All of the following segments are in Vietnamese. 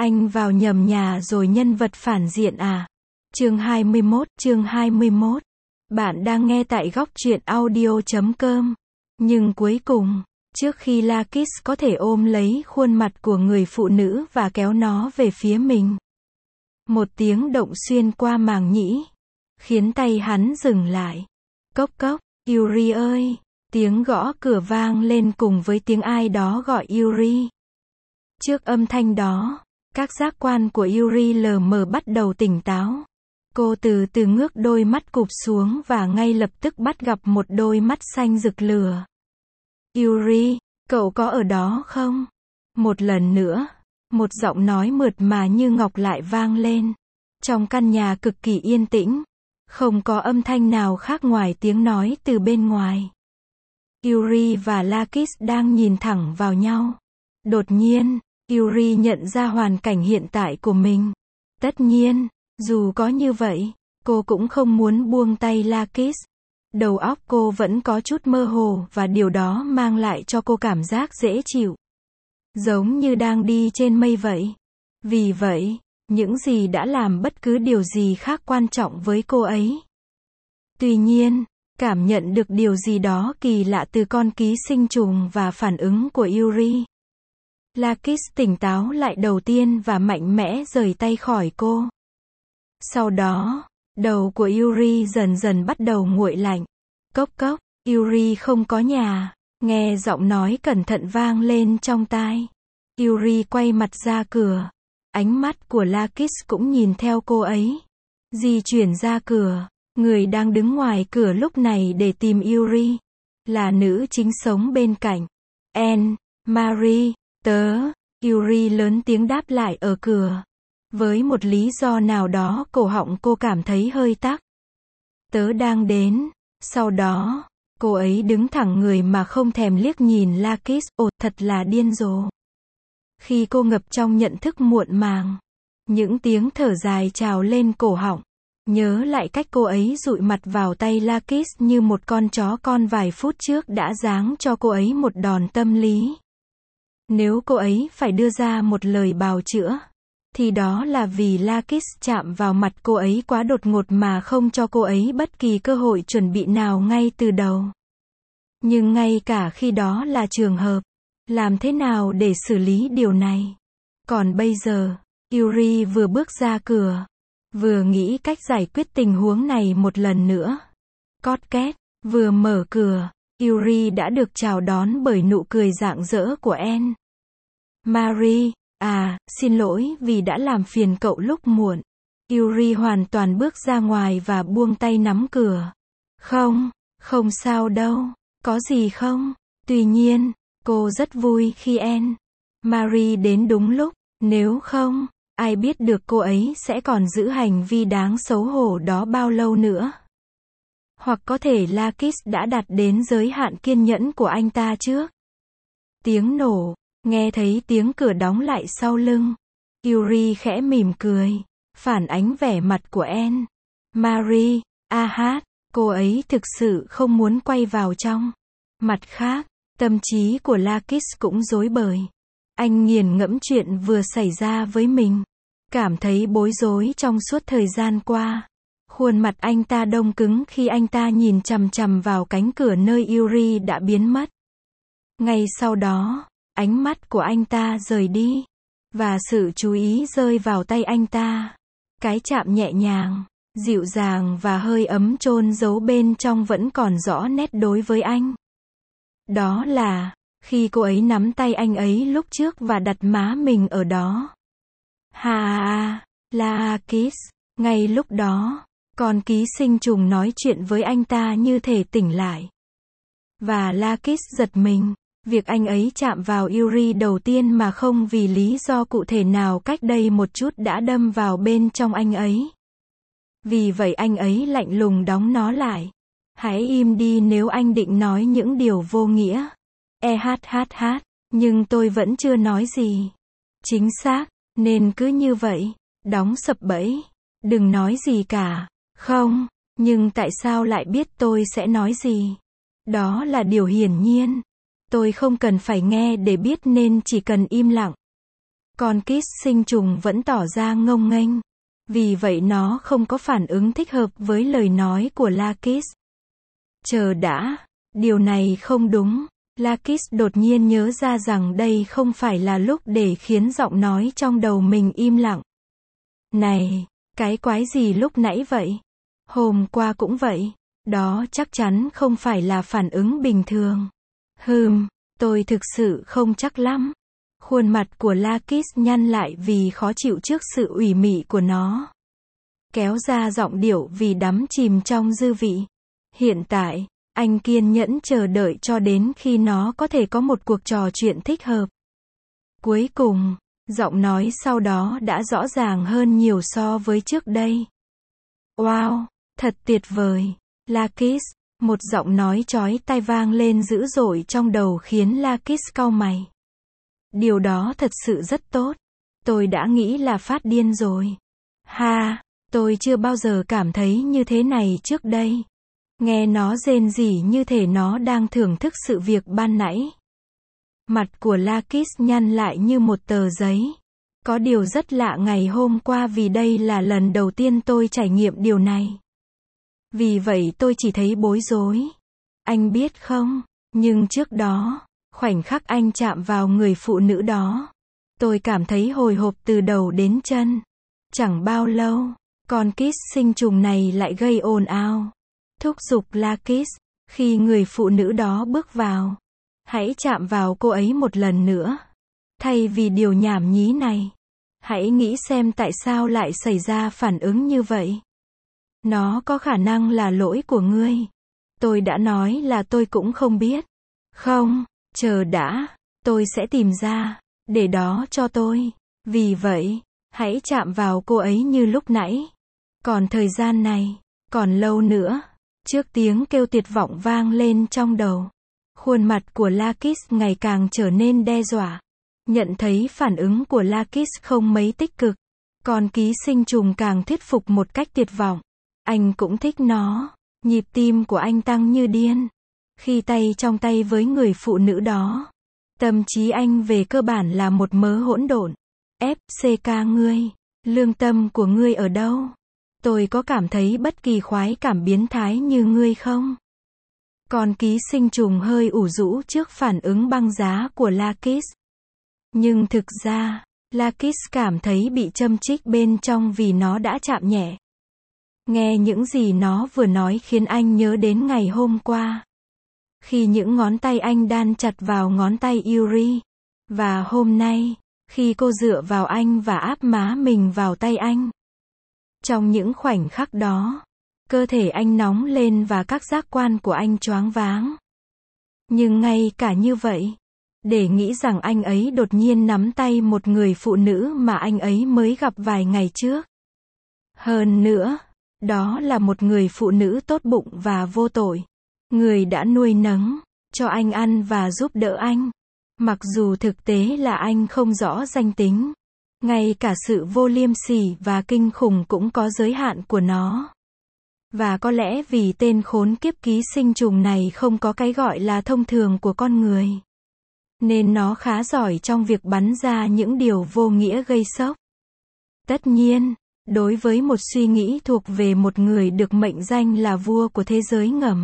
Anh vào nhầm nhà rồi nhân vật phản diện à? Chương 21. Bạn đang nghe tại góc truyện audio.com. Nhưng cuối cùng, trước khi Lakis có thể ôm lấy khuôn mặt của người phụ nữ và kéo nó về phía mình, một tiếng động xuyên qua màng nhĩ, khiến tay hắn dừng lại. Cốc cốc, Yuri ơi! Tiếng gõ cửa vang lên cùng với tiếng ai đó gọi Yuri. Trước âm thanh đó, các giác quan của Yuri lờ mờ bắt đầu tỉnh táo. Cô từ từ ngước đôi mắt cụp xuống và ngay lập tức bắt gặp một đôi mắt xanh rực lửa. Yuri, cậu có ở đó không? Một lần nữa, một giọng nói mượt mà như ngọc lại vang lên. Trong căn nhà cực kỳ yên tĩnh, không có âm thanh nào khác ngoài tiếng nói từ bên ngoài. Yuri và Lakis đang nhìn thẳng vào nhau. Đột nhiên, Yuri nhận ra hoàn cảnh hiện tại của mình. Tất nhiên, dù có như vậy, cô cũng không muốn buông tay Lakis. Đầu óc cô vẫn có chút mơ hồ và điều đó mang lại cho cô cảm giác dễ chịu. Giống như đang đi trên mây vậy. Vì vậy, những gì đã làm bất cứ điều gì khác quan trọng với cô ấy. Tuy nhiên, cảm nhận được điều gì đó kỳ lạ từ con ký sinh trùng và phản ứng của Yuri. Lakis tỉnh táo lại đầu tiên và mạnh mẽ rời tay khỏi cô. Sau đó, đầu của Yuri dần dần bắt đầu nguội lạnh. Cốc cốc, Yuri không có nhà. Nghe giọng nói cẩn thận vang lên trong tai. Yuri quay mặt ra cửa. Ánh mắt của Lakis cũng nhìn theo cô ấy. Di chuyển ra cửa. Người đang đứng ngoài cửa lúc này để tìm Yuri là nữ chính sống bên cạnh. Anne-Marie, tớ. Yuri lớn tiếng đáp lại ở cửa. Với một lý do nào đó cổ họng cô cảm thấy hơi tắc. Tớ đang đến. Sau đó, cô ấy đứng thẳng người mà không thèm liếc nhìn Lakis. Ồ, thật là điên rồ. Khi cô ngập trong nhận thức muộn màng, những tiếng thở dài trào lên cổ họng. Nhớ lại cách cô ấy dụi mặt vào tay Lakis như một con chó con vài phút trước đã giáng cho cô ấy một đòn tâm lý. Nếu cô ấy phải đưa ra một lời bào chữa, thì đó là vì Lakis chạm vào mặt cô ấy quá đột ngột mà không cho cô ấy bất kỳ cơ hội chuẩn bị nào ngay từ đầu. Nhưng ngay cả khi đó là trường hợp, làm thế nào để xử lý điều này? Còn bây giờ, Yuri vừa bước ra cửa, vừa nghĩ cách giải quyết tình huống này một lần nữa. Cót két, vừa mở cửa, Yuri đã được chào đón bởi nụ cười rạng rỡ của Anne-Marie. À, xin lỗi vì đã làm phiền cậu lúc muộn. Yuri hoàn toàn bước ra ngoài và buông tay nắm cửa. Không sao đâu. Có gì không? Tuy nhiên, cô rất vui khi Anne-Marie đến đúng lúc. Nếu không, ai biết được cô ấy sẽ còn giữ hành vi đáng xấu hổ đó bao lâu nữa. Hoặc có thể Lakis đã đạt đến giới hạn kiên nhẫn của anh ta trước. Tiếng nổ, nghe thấy tiếng cửa đóng lại sau lưng. Yuri khẽ mỉm cười, phản ánh vẻ mặt của Anne-Marie. Cô ấy thực sự không muốn quay vào trong. Mặt khác, tâm trí của Lakis cũng rối bời. Anh nghiền ngẫm chuyện vừa xảy ra với mình. Cảm thấy bối rối trong suốt thời gian qua. Khuôn mặt anh ta đông cứng khi anh ta nhìn chằm chằm vào cánh cửa nơi Yuri đã biến mất. Ngay sau đó, ánh mắt của anh ta rời đi. Và sự chú ý rơi vào tay anh ta. Cái chạm nhẹ nhàng, dịu dàng và hơi ấm chôn giấu bên trong vẫn còn rõ nét đối với anh. Đó là khi cô ấy nắm tay anh ấy lúc trước và đặt má mình ở đó. Lakis. Ngay lúc đó, con ký sinh trùng nói chuyện với anh ta như thể tỉnh lại. Và Lakis giật mình. Việc anh ấy chạm vào Yuri đầu tiên mà không vì lý do cụ thể nào cách đây một chút đã đâm vào bên trong anh ấy. Vì vậy anh ấy lạnh lùng đóng nó lại. Hãy im đi nếu anh định nói những điều vô nghĩa. Nhưng tôi vẫn chưa nói gì. Chính xác, nên cứ như vậy, đóng sập bẫy. Đừng nói gì cả. Không, nhưng tại sao lại biết tôi sẽ nói gì? Đó là điều hiển nhiên. Tôi không cần phải nghe để biết nên chỉ cần im lặng. Con ký sinh trùng vẫn tỏ ra ngông nghênh. Vì vậy nó không có phản ứng thích hợp với lời nói của Lakis. Chờ đã, điều này không đúng. Lakis đột nhiên nhớ ra rằng đây không phải là lúc để khiến giọng nói trong đầu mình im lặng. Này, cái quái gì lúc nãy vậy? Hôm qua cũng vậy. Đó chắc chắn không phải là phản ứng bình thường. Tôi thực sự không chắc lắm. Khuôn mặt của Lakis nhăn lại vì khó chịu trước sự ủy mị của nó. Kéo ra giọng điệu vì đắm chìm trong dư vị. Hiện tại, anh kiên nhẫn chờ đợi cho đến khi nó có thể có một cuộc trò chuyện thích hợp. Cuối cùng, giọng nói sau đó đã rõ ràng hơn nhiều so với trước đây. Wow, thật tuyệt vời. Lakis, một giọng nói chói tai vang lên dữ dội trong đầu khiến Lakis cau mày. Điều đó thật sự rất tốt. Tôi đã nghĩ là phát điên rồi. Tôi chưa bao giờ cảm thấy như thế này trước đây. Nghe nó rên rỉ như thể nó đang thưởng thức sự việc ban nãy. Mặt của Lakis nhăn lại như một tờ giấy. Có điều rất lạ ngày hôm qua vì đây là lần đầu tiên tôi trải nghiệm điều này. Vì vậy tôi chỉ thấy bối rối. Anh biết không, nhưng trước đó, khoảnh khắc anh chạm vào người phụ nữ đó, tôi cảm thấy hồi hộp từ đầu đến chân. Chẳng bao lâu, con ký sinh trùng này lại gây ồn ào. Thúc giục Lakis, khi người phụ nữ đó bước vào, hãy chạm vào cô ấy một lần nữa. Thay vì điều nhảm nhí này, hãy nghĩ xem tại sao lại xảy ra phản ứng như vậy. Nó có khả năng là lỗi của ngươi. Tôi đã nói là tôi cũng không biết. Không, chờ đã, tôi sẽ tìm ra, để đó cho tôi. Vì vậy, hãy chạm vào cô ấy như lúc nãy. Còn thời gian này, còn lâu nữa. Trước tiếng kêu tuyệt vọng vang lên trong đầu, khuôn mặt của Lakis ngày càng trở nên đe dọa. Nhận thấy phản ứng của Lakis không mấy tích cực, con ký sinh trùng càng thuyết phục một cách tuyệt vọng. Anh cũng thích nó. Nhịp tim của anh tăng như điên khi tay trong tay với người phụ nữ đó. Tâm trí anh về cơ bản là một mớ hỗn độn. FCK ngươi, lương tâm của ngươi ở đâu? Tôi có cảm thấy bất kỳ khoái cảm biến thái như ngươi không? Con ký sinh trùng hơi ủ rũ trước phản ứng băng giá của Lakis. Nhưng thực ra, Lakis cảm thấy bị châm chích bên trong vì nó đã chạm nhẹ. Nghe những gì nó vừa nói khiến anh nhớ đến ngày hôm qua. Khi những ngón tay anh đan chặt vào ngón tay Yuri. Và hôm nay, khi cô dựa vào anh và áp má mình vào tay anh. Trong những khoảnh khắc đó, cơ thể anh nóng lên và các giác quan của anh choáng váng. Nhưng ngay cả như vậy, để nghĩ rằng anh ấy đột nhiên nắm tay một người phụ nữ mà anh ấy mới gặp vài ngày trước. Hơn nữa, đó là một người phụ nữ tốt bụng và vô tội. Người đã nuôi nấng, cho anh ăn và giúp đỡ anh. Mặc dù thực tế là anh không rõ danh tính. Ngay cả sự vô liêm sỉ và kinh khủng cũng có giới hạn của nó. Và có lẽ vì tên khốn kiếp ký sinh trùng này không có cái gọi là thông thường của con người. Nên nó khá giỏi trong việc bắn ra những điều vô nghĩa gây sốc. Tất nhiên, đối với một suy nghĩ thuộc về một người được mệnh danh là vua của thế giới ngầm.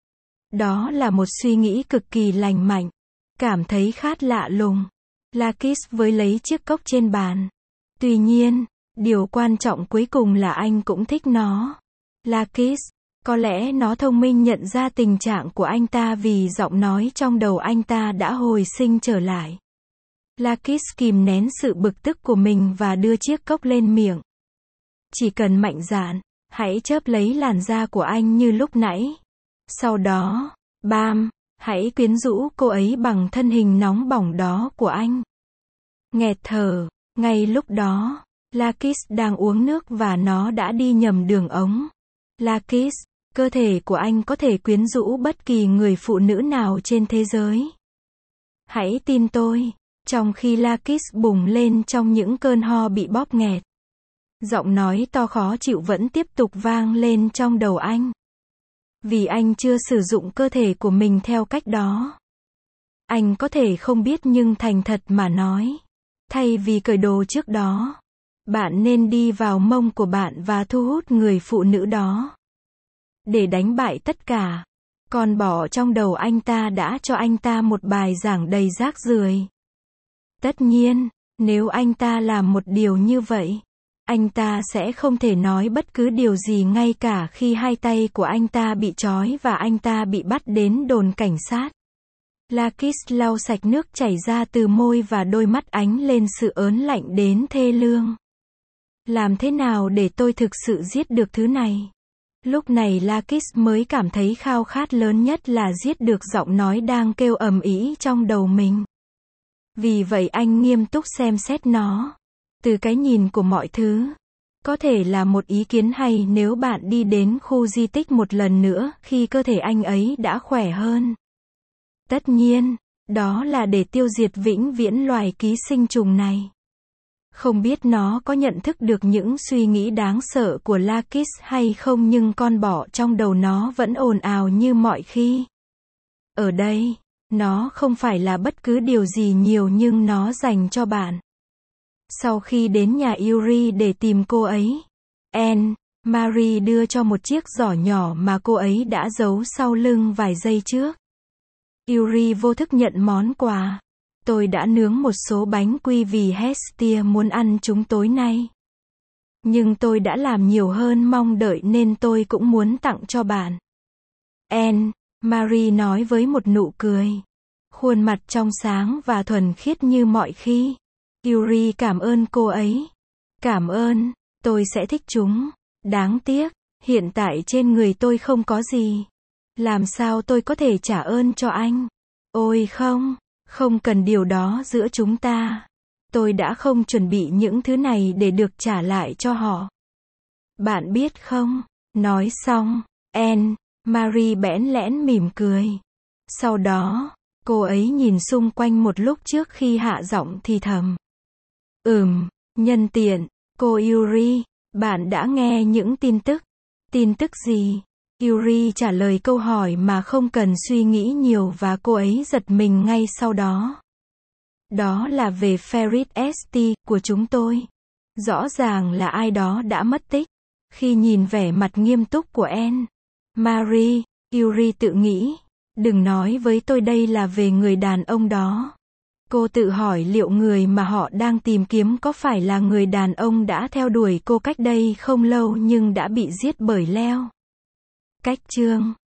Đó là một suy nghĩ cực kỳ lành mạnh. Cảm thấy khát lạ lùng. Lakis với lấy chiếc cốc trên bàn. Tuy nhiên, điều quan trọng cuối cùng là anh cũng thích nó. Lakis, có lẽ nó thông minh nhận ra tình trạng của anh ta vì giọng nói trong đầu anh ta đã hồi sinh trở lại. Lakis kìm nén sự bực tức của mình và đưa chiếc cốc lên miệng. Chỉ cần mạnh dạn, hãy chớp lấy làn da của anh như lúc nãy. Sau đó, bam, hãy quyến rũ cô ấy bằng thân hình nóng bỏng đó của anh. Nghẹt thở, ngay lúc đó, Lakis đang uống nước và nó đã đi nhầm đường ống. Lakis, cơ thể của anh có thể quyến rũ bất kỳ người phụ nữ nào trên thế giới. Hãy tin tôi. Trong khi Lakis bùng lên trong những cơn ho bị bóp nghẹt, giọng nói to khó chịu vẫn tiếp tục vang lên trong đầu anh. Vì anh chưa sử dụng cơ thể của mình theo cách đó. Anh có thể không biết nhưng thành thật mà nói, Thay vì cởi đồ trước đó, bạn nên đi vào mông của bạn và thu hút người phụ nữ đó. Để đánh bại tất cả, con bò trong đầu anh ta đã cho anh ta một bài giảng đầy rác rưởi. Tất nhiên, nếu anh ta làm một điều như vậy, anh ta sẽ không thể nói bất cứ điều gì ngay cả khi hai tay của anh ta bị trói và anh ta bị bắt đến đồn cảnh sát. Lakis lau sạch nước chảy ra từ môi và đôi mắt ánh lên sự ớn lạnh đến thê lương. Làm thế nào để tôi thực sự giết được thứ này? Lúc này Lakis mới cảm thấy khao khát lớn nhất là giết được giọng nói đang kêu ầm ĩ trong đầu mình. Vì vậy anh nghiêm túc xem xét nó. Từ cái nhìn của mọi thứ, có thể là một ý kiến hay nếu bạn đi đến khu di tích một lần nữa khi cơ thể anh ấy đã khỏe hơn. Tất nhiên, đó là để tiêu diệt vĩnh viễn loài ký sinh trùng này. Không biết nó có nhận thức được những suy nghĩ đáng sợ của Lakis hay không, nhưng con bọ trong đầu nó vẫn ồn ào như mọi khi. Ở đây, nó không phải là bất cứ điều gì nhiều nhưng nó dành cho bạn. Sau khi đến nhà Yuri để tìm cô ấy, Anne-Marie đưa cho một chiếc giỏ nhỏ mà cô ấy đã giấu sau lưng vài giây trước. Yuri vô thức nhận món quà. Tôi đã nướng một số bánh quy vì Hestia muốn ăn chúng tối nay. Nhưng tôi đã làm nhiều hơn mong đợi nên tôi cũng muốn tặng cho bạn. Anne-Marie nói với một nụ cười. Khuôn mặt trong sáng và thuần khiết như mọi khi. Yuri cảm ơn cô ấy. Cảm ơn, tôi sẽ thích chúng. Đáng tiếc, hiện tại trên người tôi không có gì. Làm sao tôi có thể trả ơn cho anh? Ôi không cần điều đó giữa chúng ta. Tôi đã không chuẩn bị những thứ này để được trả lại cho họ. Bạn biết không? Nói xong, Anne-Marie bẽn lẽn mỉm cười. Sau đó, cô ấy nhìn xung quanh một lúc trước khi hạ giọng thì thầm. Nhân tiện, cô Yuri, bạn đã nghe những tin tức. Tin tức gì? Yuri trả lời câu hỏi mà không cần suy nghĩ nhiều và cô ấy giật mình ngay sau đó. Đó là về Ferit St. của chúng tôi. Rõ ràng là ai đó đã mất tích. Khi nhìn vẻ mặt nghiêm túc của Anne-Marie, Yuri tự nghĩ, đừng nói với tôi đây là về người đàn ông đó. Cô tự hỏi liệu người mà họ đang tìm kiếm có phải là người đàn ông đã theo đuổi cô cách đây không lâu nhưng đã bị giết bởi Leo. Cách chương